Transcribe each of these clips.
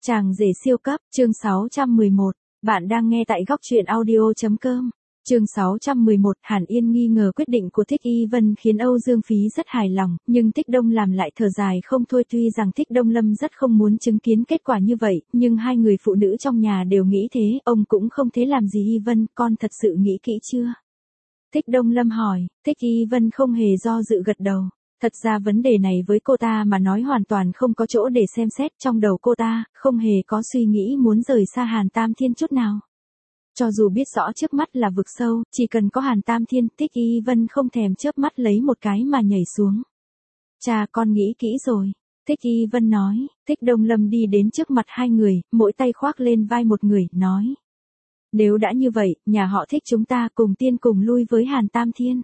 Chàng rể siêu cấp, chương 611. Bạn đang nghe tại góc truyện audio.com. Chương 611, Hàn Yên nghi ngờ quyết định của Thích Y Vân khiến Âu Dương Phí rất hài lòng, nhưng Thích Đông làm lại thở dài không thôi. Tuy rằng Thích Đông Lâm rất không muốn chứng kiến kết quả như vậy, nhưng hai người phụ nữ trong nhà đều nghĩ thế, ông cũng không thế làm gì. Y Vân, con thật sự nghĩ kỹ chưa? Thích Đông Lâm hỏi. Thích Y Vân không hề do dự gật đầu. Thật ra vấn đề này với cô ta mà nói hoàn toàn không có chỗ để xem xét, trong đầu cô ta không hề có suy nghĩ muốn rời xa Hàn Tam Thiên chút nào. Cho dù biết rõ trước mắt là vực sâu, chỉ cần có Hàn Tam Thiên, Thích Y Vân không thèm chớp mắt lấy một cái mà nhảy xuống. Cha, con nghĩ kỹ rồi. Thích Y Vân nói. Thích Đông Lâm đi đến trước mặt hai người, mỗi tay khoác lên vai một người, nói. Nếu đã như vậy, nhà họ Thích chúng ta cùng tiên cùng lui với Hàn Tam Thiên.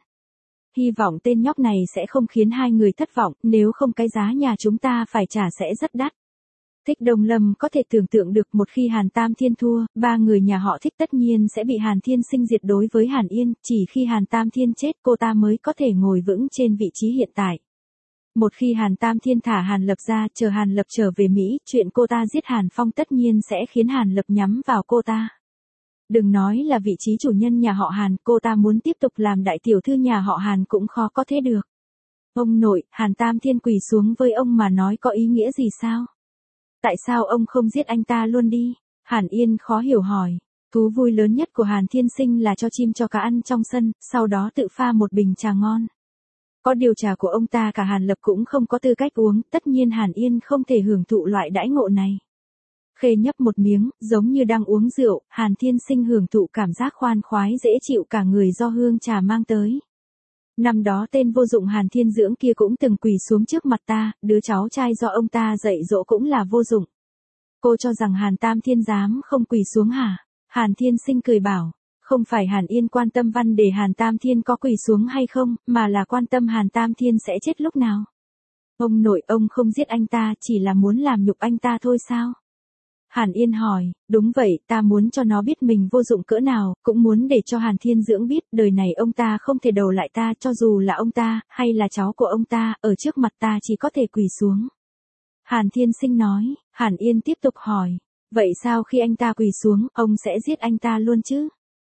Hy vọng tên nhóc này sẽ không khiến hai người thất vọng, nếu không cái giá nhà chúng ta phải trả sẽ rất đắt. Thích Đông Lâm có thể tưởng tượng được một khi Hàn Tam Thiên thua, ba người nhà họ Thích tất nhiên sẽ bị Hàn Thiên Sinh diệt. Đối với Hàn Yên, chỉ khi Hàn Tam Thiên chết cô ta mới có thể ngồi vững trên vị trí hiện tại. Một khi Hàn Tam Thiên thả Hàn Lập ra, chờ Hàn Lập trở về Mỹ, chuyện cô ta giết Hàn Phong tất nhiên sẽ khiến Hàn Lập nhắm vào cô ta. Đừng nói là vị trí chủ nhân nhà họ Hàn, cô ta muốn tiếp tục làm đại tiểu thư nhà họ Hàn cũng khó có thế được. Ông nội, Hàn Tam Thiên quỳ xuống với ông mà nói có ý nghĩa gì sao? Tại sao ông không giết anh ta luôn đi? Hàn Yên khó hiểu hỏi. Thú vui lớn nhất của Hàn Thiên Sinh là cho chim cho cá ăn trong sân, sau đó tự pha một bình trà ngon. Có điều trà của ông ta cả Hàn Lập cũng không có tư cách uống, tất nhiên Hàn Yên không thể hưởng thụ loại đãi ngộ này. Khê nhấp một miếng, giống như đang uống rượu, Hàn Thiên Sinh hưởng thụ cảm giác khoan khoái dễ chịu cả người do hương trà mang tới. Năm đó tên vô dụng Hàn Thiên Dưỡng kia cũng từng quỳ xuống trước mặt ta, đứa cháu trai do ông ta dạy dỗ cũng là vô dụng. Cô cho rằng Hàn Tam Thiên dám không quỳ xuống hả? Hàn Thiên Sinh cười bảo, không phải Hàn Yên quan tâm vấn đề Hàn Tam Thiên có quỳ xuống hay không, mà là quan tâm Hàn Tam Thiên sẽ chết lúc nào. Ông nội, ông không giết anh ta, chỉ là muốn làm nhục anh ta thôi sao? Hàn Yên hỏi, đúng vậy, ta muốn cho nó biết mình vô dụng cỡ nào, cũng muốn để cho Hàn Thiên Dưỡng biết, đời này ông ta không thể đầu lại ta, cho dù là ông ta, hay là cháu của ông ta, ở trước mặt ta chỉ có thể quỳ xuống. Hàn Thiên Sinh nói. Hàn Yên tiếp tục hỏi, vậy sao khi anh ta quỳ xuống, ông sẽ giết anh ta luôn chứ?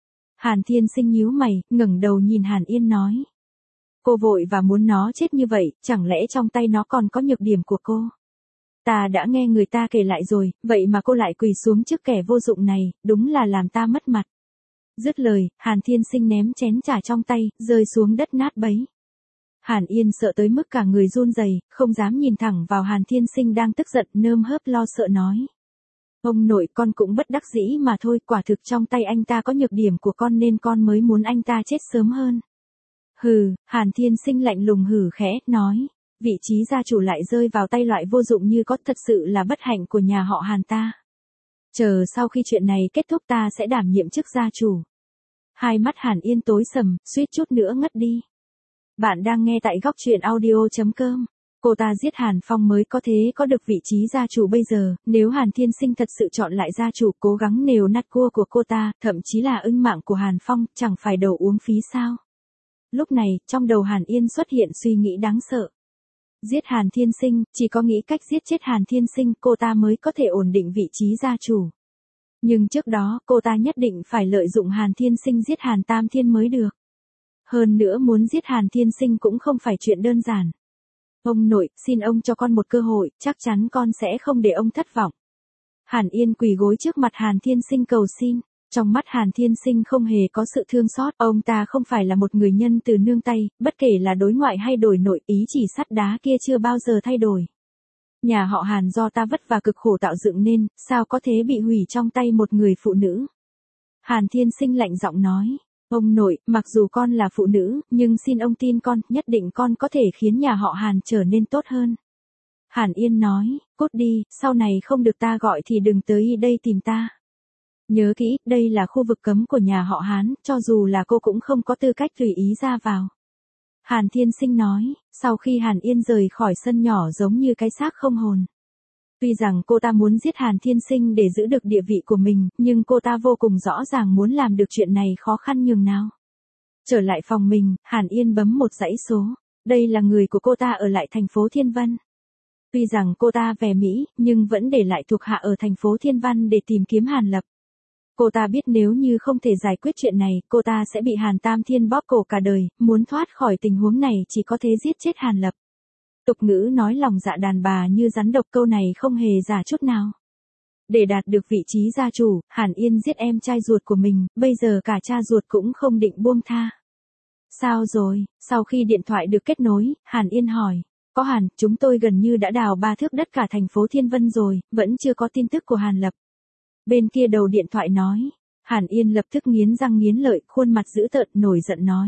Hàn Thiên Sinh nhíu mày, ngẩng đầu nhìn Hàn Yên nói. Cô vội và muốn nó chết như vậy, chẳng lẽ trong tay nó còn có nhược điểm của cô? Ta đã nghe người ta kể lại rồi, vậy mà cô lại quỳ xuống trước kẻ vô dụng này, đúng là làm ta mất mặt. Dứt lời, Hàn Thiên Sinh ném chén trà trong tay, rơi xuống đất nát bấy. Hàn Yên sợ tới mức cả người run rẩy, không dám nhìn thẳng vào Hàn Thiên Sinh đang tức giận, nơm hớp lo sợ nói. Ông nội, con cũng bất đắc dĩ mà thôi, quả thực trong tay anh ta có nhược điểm của con nên con mới muốn anh ta chết sớm hơn. Hừ, Hàn Thiên Sinh lạnh lùng hừ khẽ, nói. Vị trí gia chủ lại rơi vào tay loại vô dụng như có, thật sự là bất hạnh của nhà họ Hàn ta. Chờ sau khi chuyện này kết thúc ta sẽ đảm nhiệm chức gia chủ. Hai mắt Hàn Yên tối sầm, suýt chút nữa ngất đi. Bạn đang nghe tại góc truyện audio.com. Cô ta giết Hàn Phong mới có thế có được vị trí gia chủ bây giờ, nếu Hàn Thiên Sinh thật sự chọn lại gia chủ, cố gắng nều nát cua của cô ta, thậm chí là ưng mạng của Hàn Phong, chẳng phải đầu uống phí sao? Lúc này, trong đầu Hàn Yên xuất hiện suy nghĩ đáng sợ. Giết Hàn Thiên Sinh, chỉ có nghĩ cách giết chết Hàn Thiên Sinh cô ta mới có thể ổn định vị trí gia chủ. Nhưng trước đó, cô ta nhất định phải lợi dụng Hàn Thiên Sinh giết Hàn Tam Thiên mới được. Hơn nữa muốn giết Hàn Thiên Sinh cũng không phải chuyện đơn giản. Ông nội, xin ông cho con một cơ hội, chắc chắn con sẽ không để ông thất vọng. Hàn Yên quỳ gối trước mặt Hàn Thiên Sinh cầu xin. Trong mắt Hàn Thiên Sinh không hề có sự thương xót, ông ta không phải là một người nhân từ nương tay, bất kể là đối ngoại hay đối nội, ý chỉ sắt đá kia chưa bao giờ thay đổi. Nhà họ Hàn do ta vất vả cực khổ tạo dựng nên, sao có thế bị hủy trong tay một người phụ nữ? Hàn Thiên Sinh lạnh giọng nói, ông nội, mặc dù con là phụ nữ, nhưng xin ông tin con, nhất định con có thể khiến nhà họ Hàn trở nên tốt hơn. Hàn Yên nói, cút đi, sau này không được ta gọi thì đừng tới đây tìm ta. Nhớ kỹ, đây là khu vực cấm của nhà họ Hán, cho dù là cô cũng không có tư cách tùy ý ra vào. Hàn Thiên Sinh nói, sau khi Hàn Yên rời khỏi sân nhỏ giống như cái xác không hồn. Tuy rằng cô ta muốn giết Hàn Thiên Sinh để giữ được địa vị của mình, nhưng cô ta vô cùng rõ ràng muốn làm được chuyện này khó khăn nhường nào. Trở lại phòng mình, Hàn Yên bấm một dãy số. Đây là người của cô ta ở lại thành phố Thiên Vân. Tuy rằng cô ta về Mỹ, nhưng vẫn để lại thuộc hạ ở thành phố Thiên Văn để tìm kiếm Hàn Lập. Cô ta biết nếu như không thể giải quyết chuyện này, cô ta sẽ bị Hàn Tam Thiên bóp cổ cả đời, muốn thoát khỏi tình huống này chỉ có thể giết chết Hàn Lập. Tục ngữ nói lòng dạ đàn bà như rắn độc, câu này không hề giả chút nào. Để đạt được vị trí gia chủ, Hàn Yên giết em trai ruột của mình, bây giờ cả cha ruột cũng không định buông tha. Sao rồi? Sau khi điện thoại được kết nối, Hàn Yên hỏi. Có Hàn, chúng tôi gần như đã đào 3 thước đất cả thành phố Thiên Vân rồi, vẫn chưa có tin tức của Hàn Lập. Bên kia đầu điện thoại nói. Hàn Yên lập tức nghiến răng nghiến lợi, khuôn mặt dữ tợn, nổi giận nói.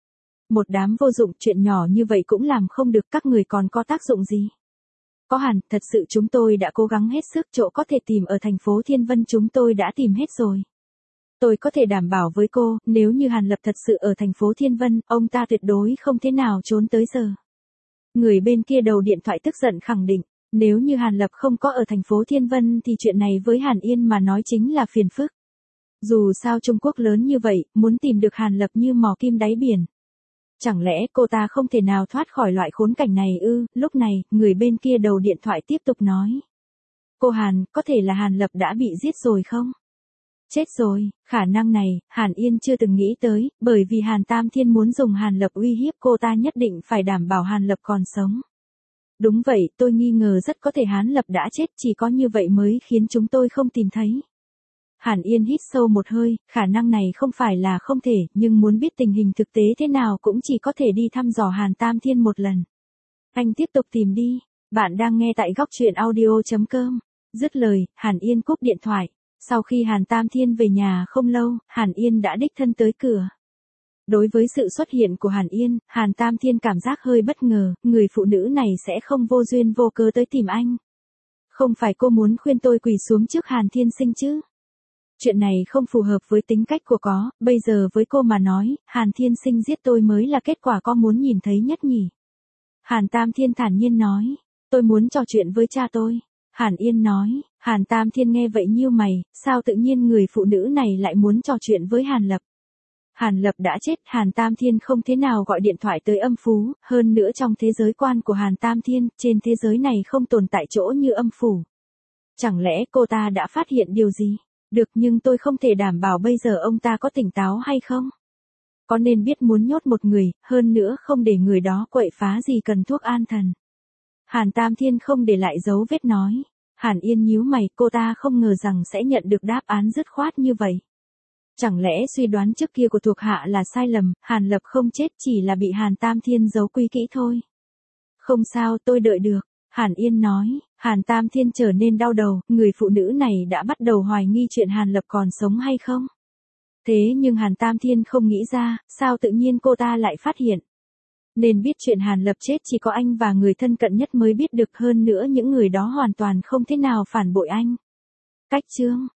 Một đám vô dụng, chuyện nhỏ như vậy cũng làm không được, các người còn có tác dụng gì? Có Hàn, thật sự chúng tôi đã cố gắng hết sức, chỗ có thể tìm ở thành phố Thiên Vân chúng tôi đã tìm hết rồi. Tôi có thể đảm bảo với cô, nếu như Hàn Lập thật sự ở thành phố Thiên Vân, ông ta tuyệt đối không thế nào trốn tới giờ. Người bên kia đầu điện thoại tức giận khẳng định, nếu như Hàn Lập không có ở thành phố Thiên Vân thì chuyện này với Hàn Yên mà nói chính là phiền phức. Dù sao Trung Quốc lớn như vậy, muốn tìm được Hàn Lập như mò kim đáy biển. Chẳng lẽ cô ta không thể nào thoát khỏi loại khốn cảnh này ư? Lúc này, người bên kia đầu điện thoại tiếp tục nói. Cô Hàn, có thể là Hàn Lập đã bị giết rồi không? Chết rồi, khả năng này, Hàn Yên chưa từng nghĩ tới, bởi vì Hàn Tam Thiên muốn dùng Hàn Lập uy hiếp cô ta, nhất định phải đảm bảo Hàn Lập còn sống. Đúng vậy, tôi nghi ngờ rất có thể Hàn Lập đã chết, chỉ có như vậy mới khiến chúng tôi không tìm thấy. Hàn Yên hít sâu một hơi, khả năng này không phải là không thể, nhưng muốn biết tình hình thực tế thế nào cũng chỉ có thể đi thăm dò Hàn Tam Thiên một lần. Anh tiếp tục tìm đi, bạn đang nghe tại góc truyện audio.com. Dứt lời, Hàn Yên cúp điện thoại. Sau khi Hàn Tam Thiên về nhà không lâu, Hàn Yên đã đích thân tới cửa. Đối với sự xuất hiện của Hàn Yên, Hàn Tam Thiên cảm giác hơi bất ngờ, người phụ nữ này sẽ không vô duyên vô cớ tới tìm anh. Không phải cô muốn khuyên tôi quỳ xuống trước Hàn Thiên Sinh chứ? Chuyện này không phù hợp với tính cách của có, bây giờ với cô mà nói, Hàn Thiên Sinh giết tôi mới là kết quả có muốn nhìn thấy nhất nhỉ? Hàn Tam Thiên thản nhiên nói, tôi muốn trò chuyện với cha tôi. Hàn Yên nói, Hàn Tam Thiên nghe vậy nhíu mày, sao tự nhiên người phụ nữ này lại muốn trò chuyện với Hàn Lập? Hàn Lập đã chết, Hàn Tam Thiên không thế nào gọi điện thoại tới âm phủ, hơn nữa trong thế giới quan của Hàn Tam Thiên, trên thế giới này không tồn tại chỗ như âm phủ. Chẳng lẽ cô ta đã phát hiện điều gì? Được, nhưng tôi không thể đảm bảo bây giờ ông ta có tỉnh táo hay không. Có nên biết muốn nhốt một người, hơn nữa không để người đó quậy phá gì cần thuốc an thần. Hàn Tam Thiên không để lại dấu vết nói. Hàn Yên nhíu mày, cô ta không ngờ rằng sẽ nhận được đáp án dứt khoát như vậy. Chẳng lẽ suy đoán trước kia của thuộc hạ là sai lầm, Hàn Lập không chết chỉ là bị Hàn Tam Thiên giấu quy kỹ thôi. Không sao, tôi đợi được. Hàn Yên nói, Hàn Tam Thiên trở nên đau đầu, người phụ nữ này đã bắt đầu hoài nghi chuyện Hàn Lập còn sống hay không. Thế nhưng Hàn Tam Thiên không nghĩ ra, sao tự nhiên cô ta lại phát hiện. Nên biết chuyện Hàn Lập chết chỉ có anh và người thân cận nhất mới biết được, hơn nữa những người đó hoàn toàn không thế nào phản bội anh. Cách chương